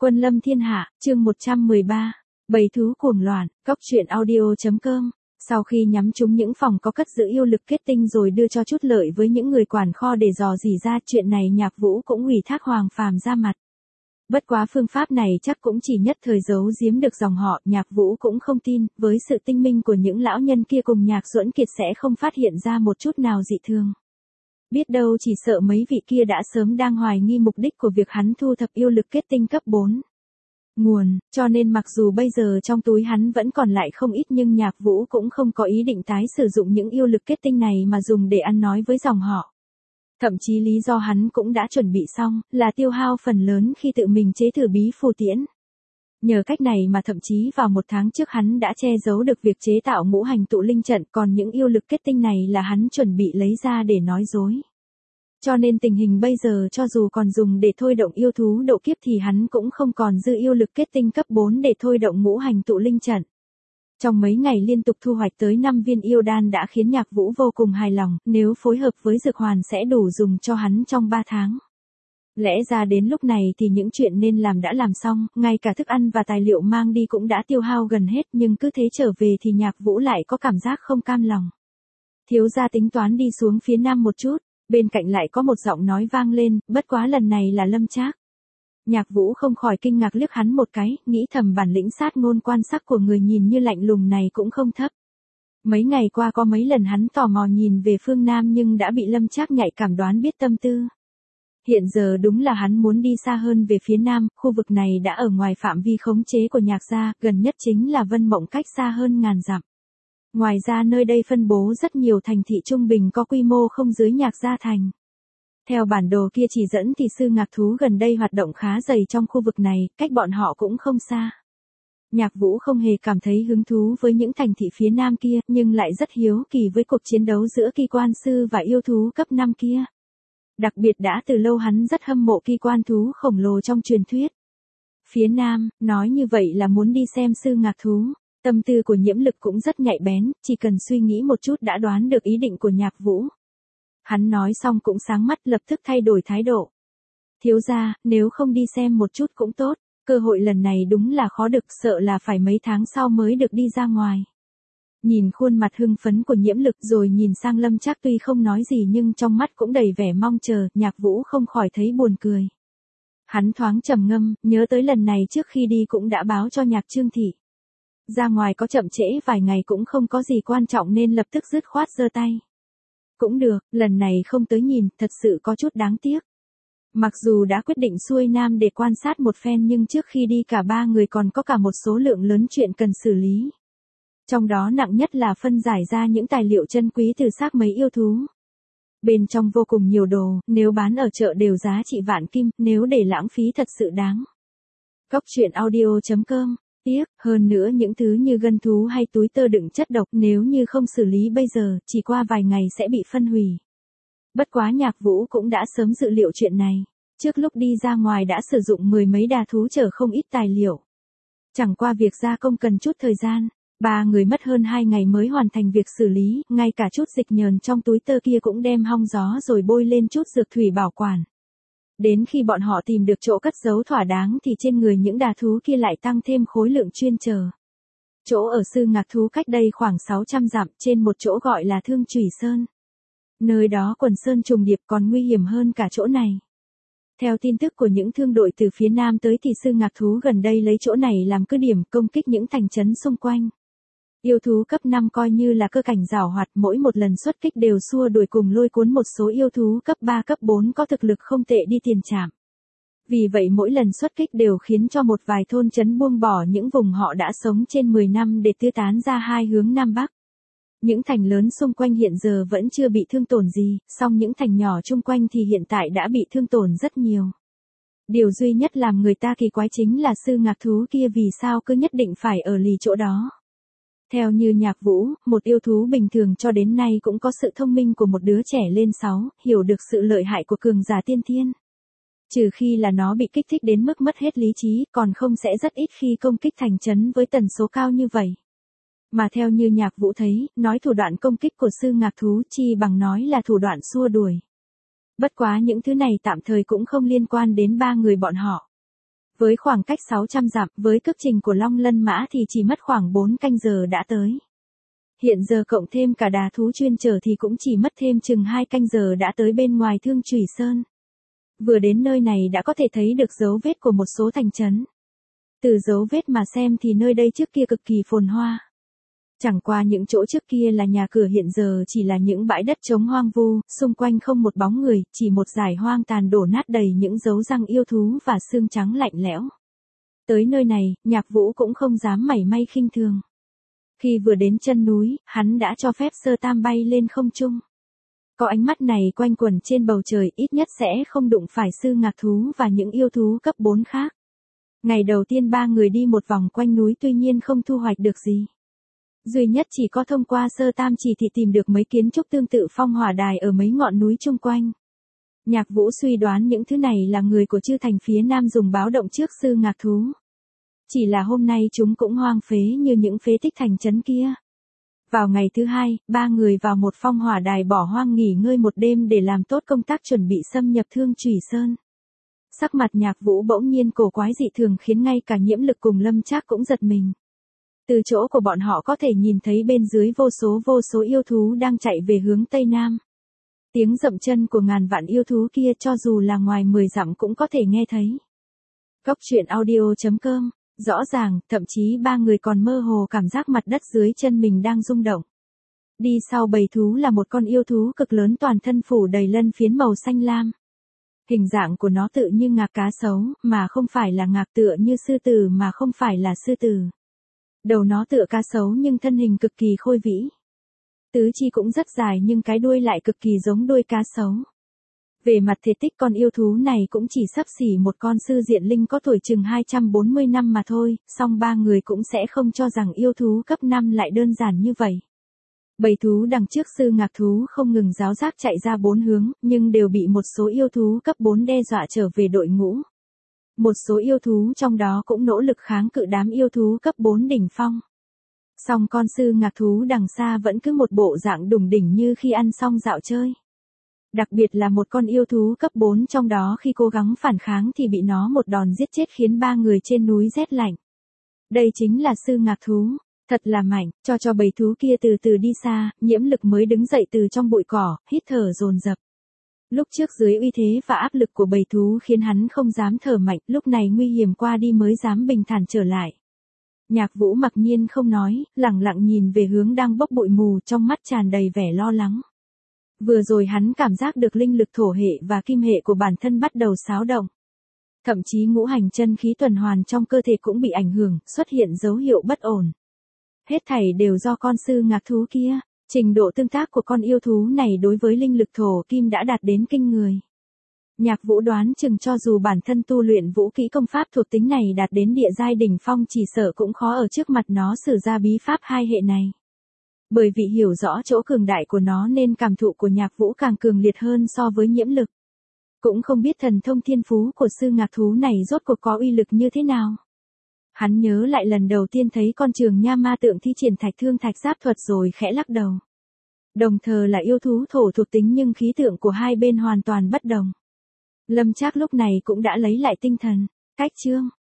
Quân lâm thiên hạ, chương 113. Bầy thú cuồng loạn, cóc.audio.com. Sau khi nhắm trúng những phòng có cất giữ yêu lực kết tinh rồi đưa cho chút lợi với những người quản kho để dò dỉ ra, chuyện này Nhạc Vũ cũng ủy thác Hoàng Phàm ra mặt. Bất quá phương pháp này chắc cũng chỉ nhất thời giấu giếm được dòng họ, Nhạc Vũ cũng không tin, với sự tinh minh của những lão nhân kia cùng Nhạc Duẫn Kiệt sẽ không phát hiện ra một chút nào dị thường. Biết đâu chỉ sợ mấy vị kia đã sớm đang hoài nghi mục đích của việc hắn thu thập yêu lực kết tinh cấp 4. Nguồn, cho nên mặc dù bây giờ trong túi hắn vẫn còn lại không ít nhưng Nhạc Vũ cũng không có ý định tái sử dụng những yêu lực kết tinh này mà dùng để ăn nói với dòng họ. Thậm chí lý do hắn cũng đã chuẩn bị xong, là tiêu hao phần lớn khi tự mình chế thử bí phù tiễn. Nhờ cách này mà thậm chí vào một tháng trước hắn đã che giấu được việc chế tạo ngũ hành tụ linh trận, còn những yêu lực kết tinh này là hắn chuẩn bị lấy ra để nói dối. Cho nên tình hình bây giờ cho dù còn dùng để thôi động yêu thú độ kiếp thì hắn cũng không còn dư yêu lực kết tinh cấp 4 để thôi động ngũ hành tụ linh trận. Trong mấy ngày liên tục thu hoạch tới 5 viên yêu đan đã khiến Nhạc Vũ vô cùng hài lòng, nếu phối hợp với dược hoàn sẽ đủ dùng cho hắn trong 3 tháng. Lẽ ra đến lúc này thì những chuyện nên làm đã làm xong, ngay cả thức ăn và tài liệu mang đi cũng đã tiêu hao gần hết, nhưng cứ thế trở về thì Nhạc Vũ lại có cảm giác không cam lòng. Thiếu gia tính toán đi xuống phía nam một chút, bên cạnh lại có một giọng nói vang lên, bất quá lần này là Lâm Trác. Nhạc Vũ không khỏi kinh ngạc liếc hắn một cái, nghĩ thầm bản lĩnh sát ngôn quan sắc của người nhìn như lạnh lùng này cũng không thấp. Mấy ngày qua có mấy lần hắn tò mò nhìn về phương Nam nhưng đã bị Lâm Trác nhạy cảm đoán biết tâm tư. Hiện giờ đúng là hắn muốn đi xa hơn về phía Nam, khu vực này đã ở ngoài phạm vi khống chế của Nhạc gia, gần nhất chính là Vân Mộng cách xa hơn ngàn dặm. Ngoài ra nơi đây phân bố rất nhiều thành thị trung bình có quy mô không dưới Nhạc gia thành. Theo bản đồ kia chỉ dẫn thì sư ngạc thú gần đây hoạt động khá dày trong khu vực này, cách bọn họ cũng không xa. Nhạc Vũ không hề cảm thấy hứng thú với những thành thị phía nam kia, nhưng lại rất hiếu kỳ với cuộc chiến đấu giữa Kỳ Quan Sư và yêu thú cấp 5 kia. Đặc biệt đã từ lâu hắn rất hâm mộ kỳ quan thú khổng lồ trong truyền thuyết. Phía nam, nói như vậy là muốn đi xem sư ngạc thú. Tâm tư của Nhiễm Lực cũng rất nhạy bén, chỉ cần suy nghĩ một chút đã đoán được ý định của Nhạc Vũ. Hắn nói xong cũng sáng mắt lập tức thay đổi thái độ. Thiếu gia, nếu không đi xem một chút cũng tốt, cơ hội lần này đúng là khó được, sợ là phải mấy tháng sau mới được đi ra ngoài. Nhìn khuôn mặt hưng phấn của Nhiễm Lực rồi nhìn sang Lâm Trác tuy không nói gì nhưng trong mắt cũng đầy vẻ mong chờ, Nhạc Vũ không khỏi thấy buồn cười. Hắn thoáng trầm ngâm, nhớ tới lần này trước khi đi cũng đã báo cho Nhạc Trương Thị. Ra ngoài có chậm trễ vài ngày cũng không có gì quan trọng nên lập tức dứt khoát giơ tay. Cũng được, lần này không tới nhìn, thật sự có chút đáng tiếc. Mặc dù đã quyết định xuôi nam để quan sát một phen nhưng trước khi đi cả ba người còn có cả một số lượng lớn chuyện cần xử lý. Trong đó nặng nhất là phân giải ra những tài liệu chân quý từ xác mấy yêu thú. Bên trong vô cùng nhiều đồ, nếu bán ở chợ đều giá trị vạn kim, nếu để lãng phí thật sự đáng. Cóc.audio.com. Tiếc, hơn nữa những thứ như gân thú hay túi tơ đựng chất độc nếu như không xử lý bây giờ, chỉ qua vài ngày sẽ bị phân hủy. Bất quá Nhạc Vũ cũng đã sớm dự liệu chuyện này. Trước lúc đi ra ngoài đã sử dụng 10 mấy đà thú chở không ít tài liệu. Chẳng qua việc gia công cần chút thời gian. Ba người mất hơn 2 ngày mới hoàn thành việc xử lý, ngay cả chút dịch nhờn trong túi tơ kia cũng đem hong gió rồi bôi lên chút dược thủy bảo quản. Đến khi bọn họ tìm được chỗ cất giấu thỏa đáng thì trên người những đà thú kia lại tăng thêm khối lượng chuyên chờ. Chỗ ở sư ngạc thú cách đây khoảng 600 dặm, trên một chỗ gọi là Thương Chủy Sơn. Nơi đó quần sơn trùng điệp còn nguy hiểm hơn cả chỗ này. Theo tin tức của những thương đội từ phía nam tới thì sư ngạc thú gần đây lấy chỗ này làm cứ điểm công kích những thành trấn xung quanh. Yêu thú cấp 5 coi như là cơ cảnh giảo hoạt, mỗi một lần xuất kích đều xua đuổi cùng lôi cuốn một số yêu thú cấp 3 cấp 4 có thực lực không tệ đi tiền trảm. Vì vậy mỗi lần xuất kích đều khiến cho một vài thôn trấn buông bỏ những vùng họ đã sống trên 10 năm để tiêu tán ra hai hướng Nam Bắc. Những thành lớn xung quanh hiện giờ vẫn chưa bị thương tổn gì, song những thành nhỏ chung quanh thì hiện tại đã bị thương tổn rất nhiều. Điều duy nhất làm người ta kỳ quái chính là sư ngạc thú kia vì sao cứ nhất định phải ở lì chỗ đó. Theo như Nhạc Vũ, một yêu thú bình thường cho đến nay cũng có sự thông minh của một đứa trẻ lên 6, hiểu được sự lợi hại của cường giả tiên thiên. Trừ khi là nó bị kích thích đến mức mất hết lý trí, còn không sẽ rất ít khi công kích thành trấn với tần số cao như vậy. Mà theo như Nhạc Vũ thấy, nói thủ đoạn công kích của sư ngạc thú chi bằng nói là thủ đoạn xua đuổi. Bất quá những thứ này tạm thời cũng không liên quan đến ba người bọn họ. Với khoảng cách 600 dặm, với cước trình của Long Lân Mã thì chỉ mất khoảng 4 canh giờ đã tới. Hiện giờ cộng thêm cả đà thú chuyên chở thì cũng chỉ mất thêm chừng 2 canh giờ đã tới bên ngoài Thương Chủy Sơn. Vừa đến nơi này đã có thể thấy được dấu vết của một số thành trấn. Từ dấu vết mà xem thì nơi đây trước kia cực kỳ phồn hoa. Chẳng qua những chỗ trước kia là nhà cửa hiện giờ chỉ là những bãi đất trống hoang vu, xung quanh không một bóng người, chỉ một dải hoang tàn đổ nát đầy những dấu răng yêu thú và xương trắng lạnh lẽo. Tới nơi này, Nhạc Vũ cũng không dám mảy may khinh thường. Khi vừa đến chân núi, hắn đã cho phép Sơ Tam bay lên không trung. Có ánh mắt này quanh quẩn trên bầu trời ít nhất sẽ không đụng phải sư ngạc thú và những yêu thú cấp 4 khác. Ngày đầu tiên ba người đi một vòng quanh núi tuy nhiên không thu hoạch được gì. Duy nhất chỉ có thông qua Sơ Tam chỉ thị tìm được mấy kiến trúc tương tự phong hỏa đài ở mấy ngọn núi chung quanh. Nhạc Vũ suy đoán những thứ này là người của chư thành phía Nam dùng báo động trước sư ngạc thú. Chỉ là hôm nay chúng cũng hoang phế như những phế tích thành trấn kia. Vào ngày thứ hai, ba người vào một phong hỏa đài bỏ hoang nghỉ ngơi một đêm để làm tốt công tác chuẩn bị xâm nhập Thương Chủy Sơn. Sắc mặt Nhạc Vũ bỗng nhiên cổ quái dị thường khiến ngay cả Nhiễm Lực cùng Lâm Trác cũng giật mình. Từ chỗ của bọn họ có thể nhìn thấy bên dưới vô số yêu thú đang chạy về hướng Tây Nam. Tiếng dậm chân của ngàn vạn yêu thú kia cho dù là ngoài 10 dặm cũng có thể nghe thấy. Góc truyện audio.com. Rõ ràng, thậm chí ba người còn mơ hồ cảm giác mặt đất dưới chân mình đang rung động. Đi sau bầy thú là một con yêu thú cực lớn toàn thân phủ đầy lân phiến màu xanh lam. Hình dạng của nó tự như ngạc cá sấu, mà không phải là ngạc, tựa như sư tử mà không phải là sư tử. Đầu nó tựa cá sấu nhưng thân hình cực kỳ khôi vĩ. Tứ chi cũng rất dài nhưng cái đuôi lại cực kỳ giống đuôi cá sấu. Về mặt thể tích con yêu thú này cũng chỉ xấp xỉ một con sư diện linh có tuổi chừng 240 năm mà thôi, song ba người cũng sẽ không cho rằng yêu thú cấp 5 lại đơn giản như vậy. Bầy thú đằng trước sư ngạc thú không ngừng ráo rác chạy ra 4 hướng, nhưng đều bị một số yêu thú cấp 4 đe dọa trở về đội ngũ. Một số yêu thú trong đó cũng nỗ lực kháng cự đám yêu thú cấp 4 đỉnh phong. Song con sư ngạc thú đằng xa vẫn cứ một bộ dạng đủng đỉnh như khi ăn xong dạo chơi. Đặc biệt là một con yêu thú cấp 4 trong đó khi cố gắng phản kháng thì bị nó một đòn giết chết khiến ba người trên núi rét lạnh. Đây chính là sư ngạc thú, thật là mạnh, cho bầy thú kia từ từ đi xa, Nhiễm Lực mới đứng dậy từ trong bụi cỏ, hít thở dồn dập. Lúc trước dưới uy thế và áp lực của bầy thú khiến hắn không dám thở mạnh, lúc này nguy hiểm qua đi mới dám bình thản trở lại. Nhạc Vũ mặc nhiên không nói, lặng lặng nhìn về hướng đang bốc bụi mù, trong mắt tràn đầy vẻ lo lắng. Vừa rồi hắn cảm giác được linh lực thổ hệ và kim hệ của bản thân bắt đầu xáo động. Thậm chí ngũ hành chân khí tuần hoàn trong cơ thể cũng bị ảnh hưởng, xuất hiện dấu hiệu bất ổn. Hết thảy đều do con sư ngạc thú kia, trình độ tương tác của con yêu thú này đối với linh lực thổ kim đã đạt đến kinh người. Nhạc Vũ đoán chừng cho dù bản thân tu luyện vũ kỹ công pháp thuộc tính này đạt đến địa giai đỉnh phong chỉ sợ cũng khó ở trước mặt nó sử ra bí pháp hai hệ này. Bởi vì hiểu rõ chỗ cường đại của nó nên cảm thụ của Nhạc Vũ càng cường liệt hơn so với Nhiễm Lực. Cũng không biết thần thông thiên phú của sư ngạc thú này rốt cuộc có uy lực như thế nào. Hắn nhớ lại lần đầu tiên thấy con Trường Nha ma tượng thi triển Thạch Thương Thạch Giáp thuật rồi khẽ lắc đầu. Đồng thời là yêu thú thổ thuộc tính nhưng khí tượng của hai bên hoàn toàn bất đồng. Lâm Trác lúc này cũng đã lấy lại tinh thần. Cách chương